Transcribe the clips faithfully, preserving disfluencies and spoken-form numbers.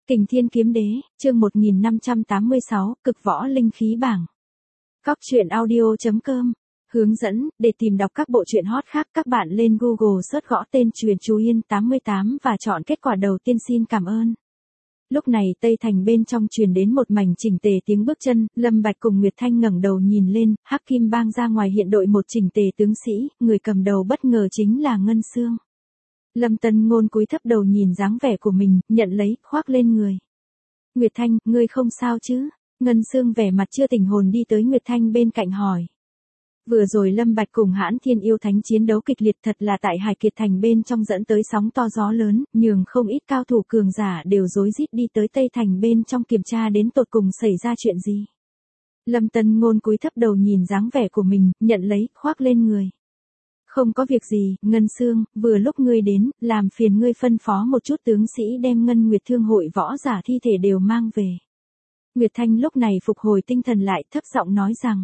Kình Thiên Kiếm Đế, chương một nghìn năm trăm tám mươi sáu, cực võ linh khí bảng. Cóc truyện audio chấm com. Hướng dẫn, để tìm đọc các bộ truyện hot khác các bạn lên Google search gõ tên Truyện Chú Yên tám mươi tám và chọn kết quả đầu tiên. Xin cảm ơn. Lúc này Tây Thành bên trong truyền đến một mảnh chỉnh tề tiếng bước chân, Lâm Bạch cùng Nguyệt Thanh ngẩng đầu nhìn lên, Hắc Kim Bang ra ngoài hiện đội một chỉnh tề tướng sĩ, người cầm đầu bất ngờ chính là Ngân Xương. Lâm Tân Ngôn cúi thấp đầu nhìn dáng vẻ của mình, nhận lấy, khoác lên người. Nguyệt Thanh, ngươi không sao chứ? Ngân Xương vẻ mặt chưa tỉnh hồn đi tới Nguyệt Thanh bên cạnh hỏi. Vừa rồi Lâm Bạch cùng Hãn Thiên Yêu Thánh chiến đấu kịch liệt thật là tại Hải Kiệt Thành bên trong dẫn tới sóng to gió lớn, nhường không ít cao thủ cường giả đều rối rít đi tới Tây Thành bên trong kiểm tra đến tột cùng xảy ra chuyện gì. Lâm Tân Ngôn cúi thấp đầu nhìn dáng vẻ của mình, nhận lấy, khoác lên người. Không có việc gì, Ngân Xương, vừa lúc ngươi đến, làm phiền ngươi phân phó một chút tướng sĩ đem Ngân Nguyệt Thương hội võ giả thi thể đều mang về. Nguyệt Thanh lúc này phục hồi tinh thần lại, thấp giọng nói rằng.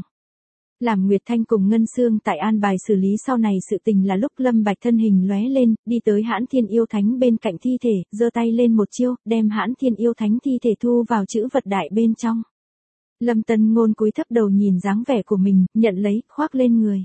Làm Nguyệt Thanh cùng Ngân Xương tại an bài xử lý sau này sự tình là lúc Lâm Bạch thân hình lóe lên, đi tới Hãn Thiên Yêu Thánh bên cạnh thi thể, giơ tay lên một chiêu, đem Hãn Thiên Yêu Thánh thi thể thu vào chữ vật đại bên trong. Lâm Tân Ngôn cúi thấp đầu nhìn dáng vẻ của mình, nhận lấy, khoác lên người.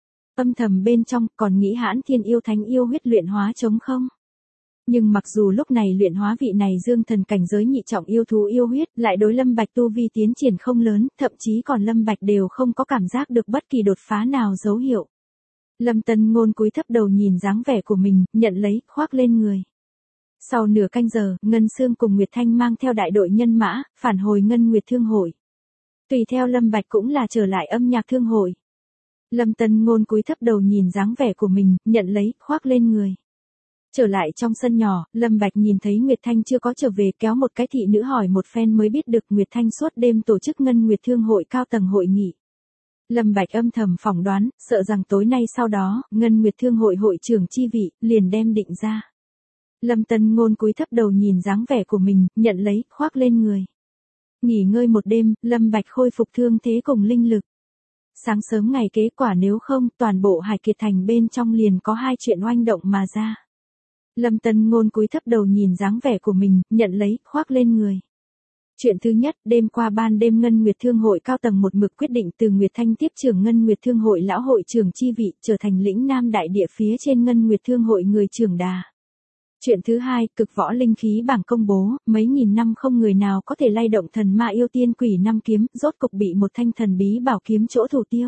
Âm thầm bên trong, còn nghĩ Hãn Thiên Yêu Thánh yêu huyết luyện hóa trống không? Nhưng mặc dù lúc này luyện hóa vị này dương thần cảnh giới nhị trọng yêu thú yêu huyết, lại đối Lâm Bạch tu vi tiến triển không lớn, thậm chí còn Lâm Bạch đều không có cảm giác được bất kỳ đột phá nào dấu hiệu. Lâm Tân Ngôn cúi thấp đầu nhìn dáng vẻ của mình, nhận lấy, khoác lên người. Sau nửa canh giờ, Ngân Xương cùng Nguyệt Thanh mang theo đại đội nhân mã, phản hồi Ngân Nguyệt Thương hội. Tùy theo Lâm Bạch cũng là trở lại Âm Nhạc Thương hội. Lâm Tân Ngôn cúi thấp đầu nhìn dáng vẻ của mình, nhận lấy, khoác lên người. Trở lại trong sân nhỏ, Lâm Bạch nhìn thấy Nguyệt Thanh chưa có trở về, kéo một cái thị nữ hỏi một phen mới biết được Nguyệt Thanh suốt đêm tổ chức Ngân Nguyệt Thương hội cao tầng hội nghị. Lâm Bạch âm thầm phỏng đoán, sợ rằng tối nay sau đó, Ngân Nguyệt Thương hội hội trưởng chi vị, liền đem định ra. Lâm Tân Ngôn cúi thấp đầu nhìn dáng vẻ của mình, nhận lấy, khoác lên người. Nghỉ ngơi một đêm, Lâm Bạch khôi phục thương thế cùng linh lực. Sáng sớm ngày kế quả nếu không, toàn bộ Hải Kiệt Thành bên trong liền có hai chuyện oanh động mà ra. Lâm Tân Ngôn cúi thấp đầu nhìn dáng vẻ của mình, nhận lấy, khoác lên người. Chuyện thứ nhất, đêm qua ban đêm Ngân Nguyệt Thương hội cao tầng một mực quyết định từ Nguyệt Thanh tiếp trưởng Ngân Nguyệt Thương hội lão hội trưởng chi vị, trở thành lĩnh Nam đại địa phía trên Ngân Nguyệt Thương hội người trưởng đà. Chuyện thứ hai, cực võ linh khí bảng công bố, mấy nghìn năm không người nào có thể lay động thần ma yêu tiên quỷ năm kiếm, rốt cục bị một thanh thần bí bảo kiếm chỗ thủ tiêu.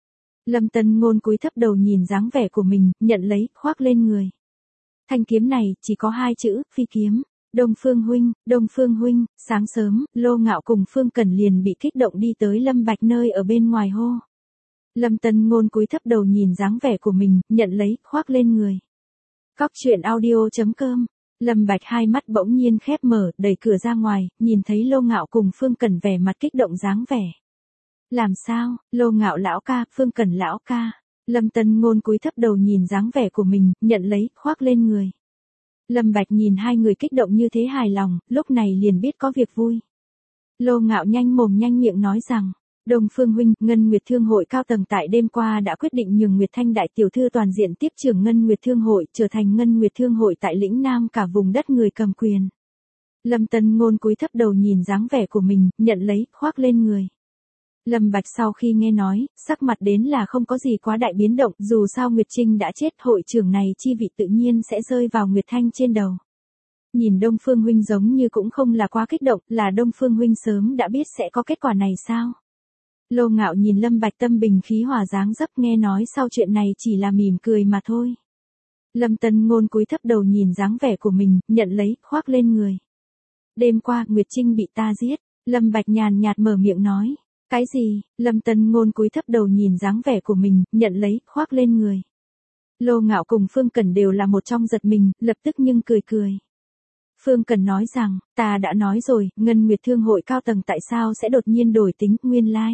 Lâm Tân Ngôn cúi thấp đầu nhìn dáng vẻ của mình, nhận lấy, khoác lên người. Thanh kiếm này, chỉ có hai chữ, phi kiếm. Đông Phương huynh, Đông Phương huynh, sáng sớm, Lô Ngạo cùng Phương Cẩn liền bị kích động đi tới Lâm Bạch nơi ở bên ngoài hô. Lâm Tân Ngôn cúi thấp đầu nhìn dáng vẻ của mình, nhận lấy, khoác lên người. Cóc truyện audio chấm com. Lâm Bạch hai mắt bỗng nhiên khép mở, đẩy cửa ra ngoài, nhìn thấy Lô Ngạo cùng Phương Cẩn vẻ mặt kích động dáng vẻ. Làm sao, Lô Ngạo lão ca, Phương Cẩn lão ca. Lâm Tân Ngôn cúi thấp đầu nhìn dáng vẻ của mình, nhận lấy, khoác lên người. Lâm Bạch nhìn hai người kích động như thế hài lòng, lúc này liền biết có việc vui. Lô Ngạo nhanh mồm nhanh miệng nói rằng, Đông Phương huynh, Ngân Nguyệt Thương hội cao tầng tại đêm qua đã quyết định nhường Nguyệt Thanh đại tiểu thư toàn diện tiếp trưởng Ngân Nguyệt Thương hội, trở thành Ngân Nguyệt Thương hội tại lĩnh Nam cả vùng đất người cầm quyền. Lâm Tân Ngôn cúi thấp đầu nhìn dáng vẻ của mình, nhận lấy, khoác lên người. Lâm Bạch sau khi nghe nói, sắc mặt đến là không có gì quá đại biến động, dù sao Nguyệt Trinh đã chết, hội trưởng này chi vị tự nhiên sẽ rơi vào Nguyệt Thanh trên đầu. Nhìn Đông Phương huynh giống như cũng không là quá kích động, là Đông Phương huynh sớm đã biết sẽ có kết quả này sao? Lô Ngạo nhìn Lâm Bạch tâm bình khí hòa dáng dấp, nghe nói sau chuyện này chỉ là mỉm cười mà thôi. Lâm Tân Ngôn cúi thấp đầu nhìn dáng vẻ của mình, nhận lấy, khoác lên người. Đêm qua, Nguyệt Trinh bị ta giết. Lâm Bạch nhàn nhạt mở miệng nói. Cái gì? Lâm Tân Ngôn cúi thấp đầu nhìn dáng vẻ của mình, nhận lấy, khoác lên người. Lô Ngạo cùng Phương Cẩn đều là một trong giật mình, lập tức nhưng cười cười. Phương Cẩn nói rằng, ta đã nói rồi, Ngân Nguyệt Thương hội cao tầng tại sao sẽ đột nhiên đổi tính, nguyên lai.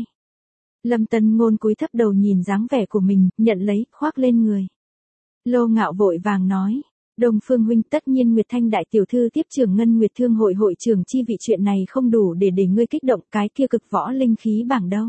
Lâm Tân Ngôn cúi thấp đầu nhìn dáng vẻ của mình, nhận lấy, khoác lên người. Lô Ngạo vội vàng nói. Đông Phương huynh, tất nhiên Nguyệt Thanh đại tiểu thư tiếp trưởng Ngân Nguyệt Thương hội hội trưởng chi vị, chuyện này không đủ để để ngươi kích động, cái kia cực võ linh khí bảng đâu?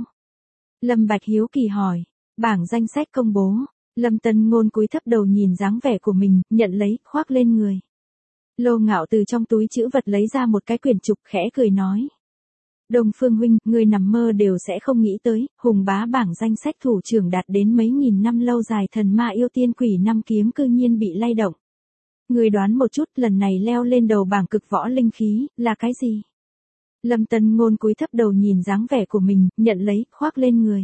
Lâm Bạch hiếu kỳ hỏi. Bảng danh sách công bố. Lâm Tân Ngôn cúi thấp đầu nhìn dáng vẻ của mình, nhận lấy, khoác lên người. Lô Ngạo từ trong túi trữ vật lấy ra một cái quyển trục khẽ cười nói. Đông Phương huynh, người nằm mơ đều sẽ không nghĩ tới, hùng bá bảng danh sách thủ trưởng đạt đến mấy nghìn năm lâu dài thần ma yêu tiên quỷ năm kiếm cư nhiên bị lay động. Người đoán một chút, lần này leo lên đầu bảng cực võ linh khí, là cái gì? Lâm Tân Ngôn cúi thấp đầu nhìn dáng vẻ của mình, nhận lấy, khoác lên người.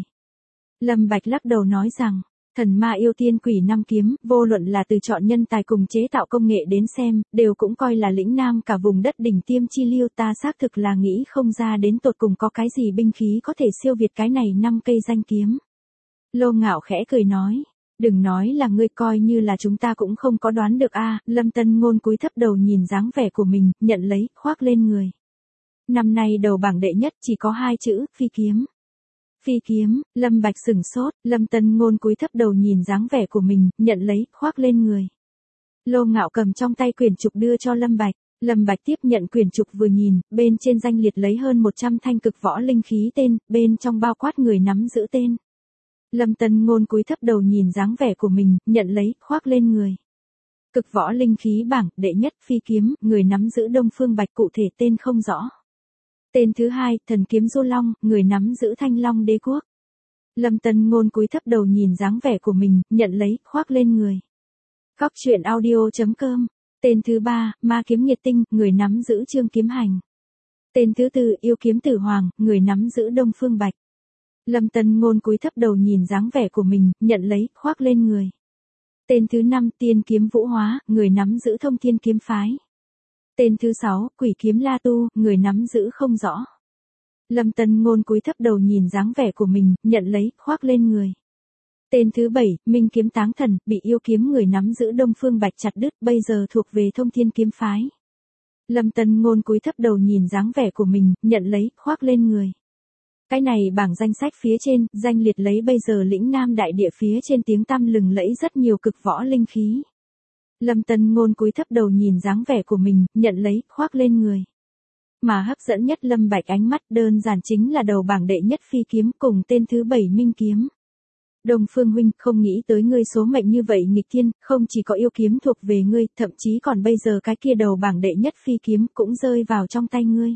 Lâm Bạch lắc đầu nói rằng, thần ma yêu tiên quỷ năm kiếm, vô luận là từ chọn nhân tài cùng chế tạo công nghệ đến xem, đều cũng coi là lĩnh nam cả vùng đất đỉnh tiêm chi liêu, ta xác thực là nghĩ không ra đến tột cùng có cái gì binh khí có thể siêu việt cái này năm cây danh kiếm. Lô Ngạo khẽ cười nói, đừng nói là ngươi, coi như là chúng ta cũng không có đoán được a. Lâm Tân Ngôn cúi thấp đầu nhìn dáng vẻ của mình, nhận lấy, khoác lên người. Năm nay đầu bảng đệ nhất chỉ có hai chữ, phi kiếm. Phi kiếm, Lâm Bạch sửng sốt, Lâm Tân Ngôn cúi thấp đầu nhìn dáng vẻ của mình, nhận lấy, khoác lên người. Lô Ngạo cầm trong tay quyển trục đưa cho Lâm Bạch, Lâm Bạch tiếp nhận quyển trục vừa nhìn, bên trên danh liệt lấy hơn một trăm thanh cực võ linh khí tên, bên trong bao quát người nắm giữ tên. Lâm Tân Ngôn cúi thấp đầu nhìn dáng vẻ của mình, nhận lấy, khoác lên người. Cực võ linh khí bảng, đệ nhất phi kiếm, người nắm giữ Đông Phương Bạch, cụ thể tên không rõ. Tên thứ hai, thần kiếm Du Long, người nắm giữ Thanh Long Đế Quốc. Lâm Tân Ngôn cúi thấp đầu nhìn dáng vẻ của mình, nhận lấy, khoác lên người. Góc truyện audio chấm com. Tên thứ ba, ma kiếm nhiệt tinh, người nắm giữ Trương Kiếm Hành. Tên thứ tư, yêu kiếm Tử Hoàng, người nắm giữ Đông Phương Bạch. Lâm Tân Ngôn cúi thấp đầu nhìn dáng vẻ của mình, nhận lấy, khoác lên người. Tên thứ năm, tiên kiếm Vũ Hóa, người nắm giữ Thông Thiên Kiếm Phái. Tên thứ sáu, quỷ kiếm La Tu, người nắm giữ không rõ. Lâm Tân Ngôn cúi thấp đầu nhìn dáng vẻ của mình, nhận lấy, khoác lên người. Tên thứ bảy, Minh kiếm Táng Thần, bị yêu kiếm người nắm giữ Đông Phương Bạch chặt đứt, bây giờ thuộc về Thông Thiên Kiếm Phái. Lâm Tân Ngôn cúi thấp đầu nhìn dáng vẻ của mình, nhận lấy, khoác lên người. Cái này bảng danh sách phía trên, danh liệt lấy bây giờ lĩnh nam đại địa phía trên tiếng tăm lừng lẫy rất nhiều cực võ linh khí. Lâm Tân Ngôn cúi thấp đầu nhìn dáng vẻ của mình, nhận lấy, khoác lên người. Mà hấp dẫn nhất Lâm Bạch ánh mắt đơn giản chính là đầu bảng đệ nhất phi kiếm cùng tên thứ bảy Minh kiếm. Đông Phương huynh, không nghĩ tới ngươi số mệnh như vậy nghịch thiên, không chỉ có yêu kiếm thuộc về ngươi, thậm chí còn bây giờ cái kia đầu bảng đệ nhất phi kiếm cũng rơi vào trong tay ngươi.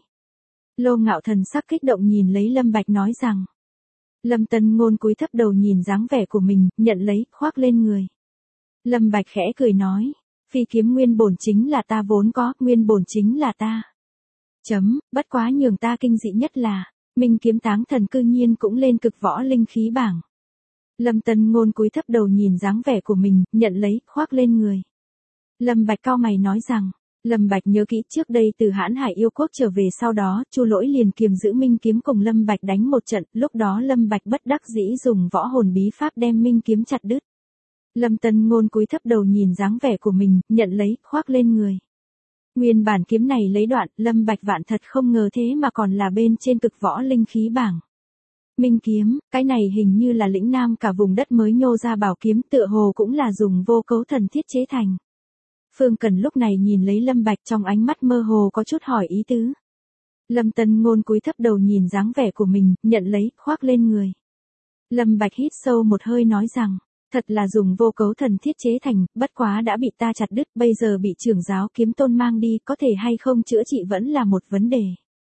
Lô Ngạo thần sắc kích động nhìn lấy Lâm Bạch nói rằng. Lâm Tân Ngôn cúi thấp đầu nhìn dáng vẻ của mình, nhận lấy, khoác lên người. Lâm Bạch khẽ cười nói, phi kiếm nguyên bổn chính là ta vốn có, nguyên bổn chính là ta. Chấm, bất quá nhường ta kinh dị nhất là, Minh kiếm Táng Thần cư nhiên cũng lên cực võ linh khí bảng. Lâm Tân Ngôn cúi thấp đầu nhìn dáng vẻ của mình, nhận lấy, khoác lên người. Lâm Bạch cau mày nói rằng, Lâm Bạch nhớ kỹ trước đây từ Hãn Hải yêu quốc trở về sau đó, Chu Lỗi liền kiềm giữ Minh kiếm cùng Lâm Bạch đánh một trận, lúc đó Lâm Bạch bất đắc dĩ dùng võ hồn bí pháp đem Minh kiếm chặt đứt. Lâm Tân Ngôn cúi thấp đầu nhìn dáng vẻ của mình, nhận lấy, khoác lên người. Nguyên bản kiếm này lấy đoạn, Lâm Bạch vạn thật không ngờ thế mà còn là bên trên cực võ linh khí bảng. Minh kiếm, cái này hình như là lĩnh nam cả vùng đất mới nhô ra bảo kiếm, tựa hồ cũng là dùng vô cấu thần thiết chế thành. Phương Cần lúc này nhìn lấy Lâm Bạch trong ánh mắt mơ hồ có chút hỏi ý tứ. Lâm Tân Ngôn cúi thấp đầu nhìn dáng vẻ của mình, nhận lấy, khoác lên người. Lâm Bạch hít sâu một hơi nói rằng, thật là dùng vô cấu thần thiết chế thành, bất quá đã bị ta chặt đứt, bây giờ bị trưởng giáo kiếm tôn mang đi, có thể hay không chữa trị vẫn là một vấn đề.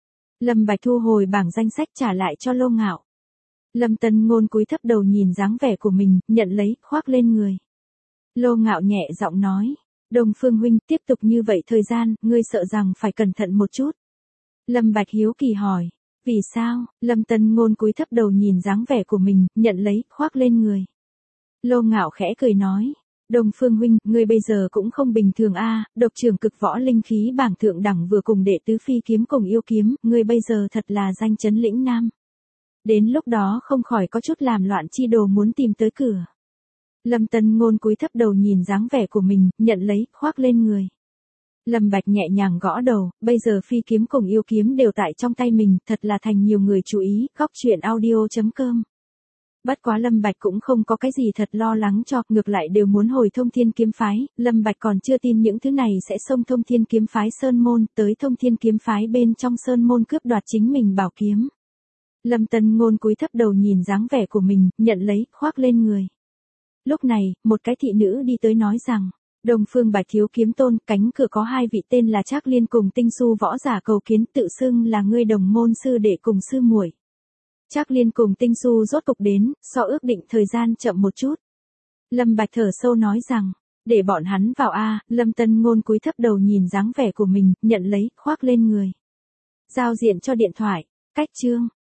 Lâm Bạch thu hồi bảng danh sách trả lại cho Lô Ngạo. Lâm Tân Ngôn cúi thấp đầu nhìn dáng vẻ của mình, nhận lấy, khoác lên người. Lô Ngạo nhẹ giọng nói, Đông Phương huynh, tiếp tục như vậy thời gian, ngươi sợ rằng phải cẩn thận một chút. Lâm Bạch hiếu kỳ hỏi, vì sao? Lâm Tân Ngôn cúi thấp đầu nhìn dáng vẻ của mình, nhận lấy, khoác lên người. Lô Ngạo khẽ cười nói, Đông Phương huynh, ngươi bây giờ cũng không bình thường a, độc trưởng cực võ linh khí bảng thượng đẳng vừa cùng đệ tứ phi kiếm cùng yêu kiếm, ngươi bây giờ thật là danh chấn lĩnh nam. Đến lúc đó không khỏi có chút làm loạn chi đồ muốn tìm tới cửa. Lâm Tân Ngôn cúi thấp đầu nhìn dáng vẻ của mình, nhận lấy, khoác lên người. Lâm Bạch nhẹ nhàng gõ đầu, bây giờ phi kiếm cùng yêu kiếm đều tại trong tay mình, thật là thành nhiều người chú ý, góc truyện audio chấm com. Bất quá Lâm Bạch cũng không có cái gì thật lo lắng cho, ngược lại đều muốn hồi Thông Thiên Kiếm Phái, Lâm Bạch còn chưa tin những thứ này sẽ xông Thông Thiên Kiếm Phái Sơn Môn, tới Thông Thiên Kiếm Phái bên trong Sơn Môn cướp đoạt chính mình bảo kiếm. Lâm Tân Ngôn cúi thấp đầu nhìn dáng vẻ của mình, nhận lấy, khoác lên người. Lúc này, một cái thị nữ đi tới nói rằng, Đông Phương Bạch Thiếu Kiếm Tôn, cánh cửa có hai vị tên là Trác Liên cùng Tinh Xu võ giả cầu kiến, tự xưng là ngươi đồng môn sư đệ cùng sư muội. Trác Liên cùng Tinh Xu rốt cục đến, so ước định thời gian chậm một chút. Lâm Bạch thở sâu nói rằng, để bọn hắn vào a. Lâm Tân Ngôn cúi thấp đầu nhìn dáng vẻ của mình, nhận lấy, khoác lên người. Giao diện cho điện thoại, cách chương.